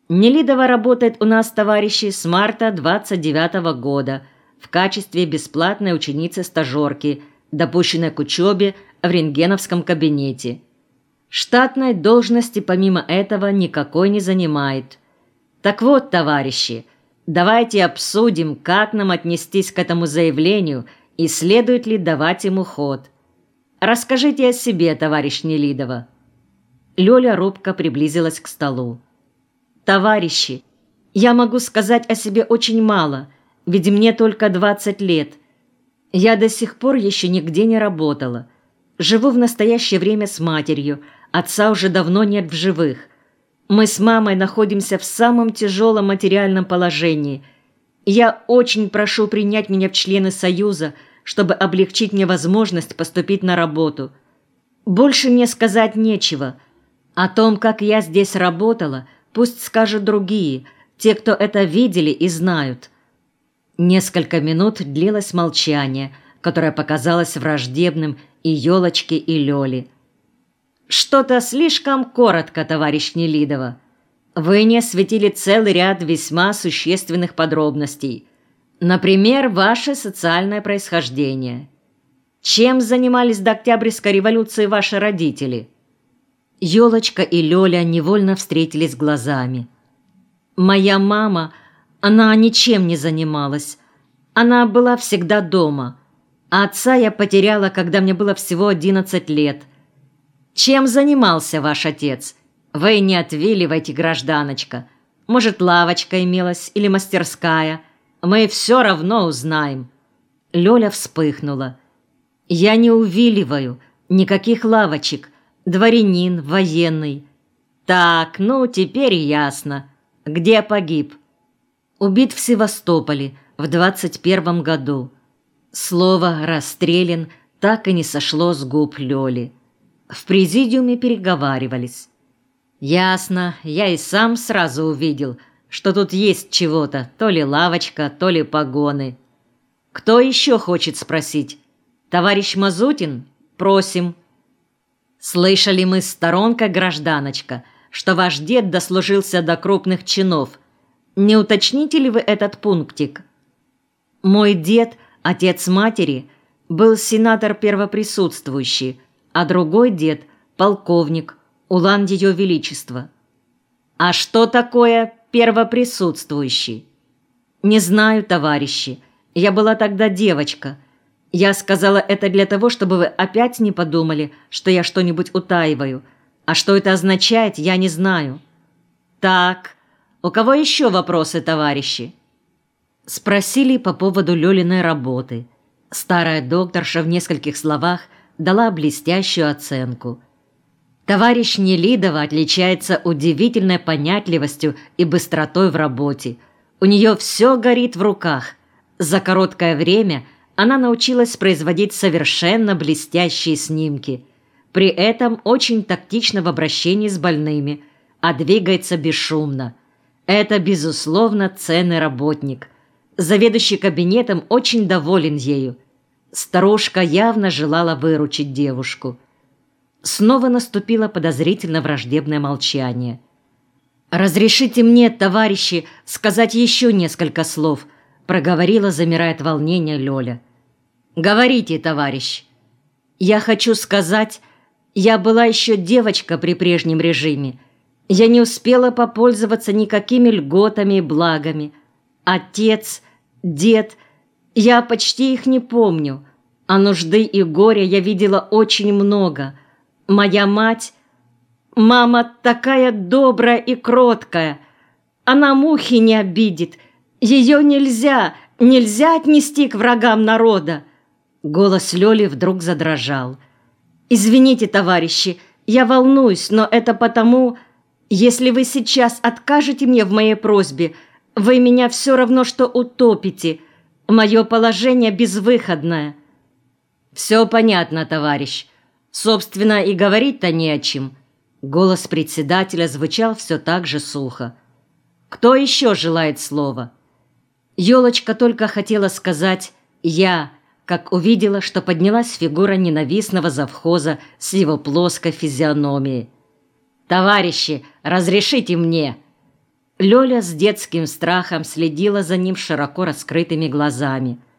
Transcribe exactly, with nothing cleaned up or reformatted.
Нелидова работает у нас, товарищи, с марта двадцать девятого года в качестве бесплатной ученицы-стажерки, допущенной к учебе в рентгеновском кабинете. Штатной должности помимо этого никакой не занимает. Так вот, товарищи, давайте обсудим, как нам отнестись к этому заявлению и следует ли давать ему ход. Расскажите о себе, товарищ Нелидова. Лёля робко приблизилась к столу. Товарищи, я могу сказать о себе очень мало, ведь мне только двадцать лет. Я до сих пор еще нигде не работала. Живу в настоящее время с матерью, отца уже давно нет в живых. Мы с мамой находимся в самом тяжелом материальном положении. Я очень прошу принять меня в члены Союза, чтобы облегчить мне возможность поступить на работу. Больше мне сказать нечего. О том, как я здесь работала, пусть скажут другие, те, кто это видели и знают. Несколько минут длилось молчание, которое показалось враждебным и Ёлочке, и Лёле. «Что-то слишком коротко, товарищ Нелидова. Вы не осветили целый ряд весьма существенных подробностей. Например, ваше социальное происхождение. Чем занимались до Октябрьской революции ваши родители?» Ёлочка и Лёля невольно встретились глазами. «Моя мама, она ничем не занималась. Она была всегда дома. А отца я потеряла, когда мне было всего одиннадцать лет. Чем занимался ваш отец? Вы не отвиливайте, гражданочка. Может, лавочка имелась или мастерская? Мы все равно узнаем». Лёля вспыхнула. «Я не увиливаю, никаких лавочек. Дворянин, военный». «Так, ну, теперь ясно. Где погиб?» «Убит в Севастополе в двадцать первом году». Слово «расстрелян» так и не сошло с губ Лёли. В президиуме переговаривались. «Ясно, я и сам сразу увидел, что тут есть чего-то, то ли лавочка, то ли погоны. Кто еще хочет спросить? Товарищ Мазутин? Просим». «Слышали мы, сторонка, гражданочка, что ваш дед дослужился до крупных чинов. Не уточните ли вы этот пунктик?» «Мой дед, отец матери, был сенатор первоприсутствующий, а другой дед – полковник, улан Ее Величества». «А что такое первоприсутствующий?» «Не знаю, товарищи. Я была тогда девочка. Я сказала это для того, чтобы вы опять не подумали, что я что-нибудь утаиваю. А что это означает, я не знаю». «Так, у кого еще вопросы, товарищи?» Спросили по поводу Лёлиной работы. Старая докторша в нескольких словах дала блестящую оценку. Товарищ Нелидова отличается удивительной понятливостью и быстротой в работе. У нее все горит в руках. За короткое время она научилась производить совершенно блестящие снимки. При этом очень тактична в обращении с больными, а двигается бесшумно. Это, безусловно, ценный работник. Заведующий кабинетом очень доволен ею. Старушка явно желала выручить девушку. Снова наступило подозрительно враждебное молчание. «Разрешите мне, товарищи, сказать еще несколько слов», проговорила, замирая от волнения, Лёля. «Говорите, товарищ». «Я хочу сказать, я была еще девочка при прежнем режиме. Я не успела попользоваться никакими льготами и благами. Отец, дед, я почти их не помню, а нужды и горя я видела очень много. Моя мать, мама такая добрая и кроткая, она мухи не обидит, ее нельзя, нельзя отнести к врагам народа». Голос Лёли вдруг задрожал. «Извините, товарищи, я волнуюсь, но это потому, если вы сейчас откажете мне в моей просьбе, вы меня все равно что утопите. Мое положение безвыходное». «Все понятно, товарищ. Собственно, и говорить-то не о чем». Голос председателя звучал все так же сухо. «Кто еще желает слова?» Ёлочка только хотела сказать «я», как увидела, что поднялась фигура ненавистного завхоза с его плоской физиономией. «Товарищи, разрешите мне!» Лёля с детским страхом следила за ним широко раскрытыми глазами.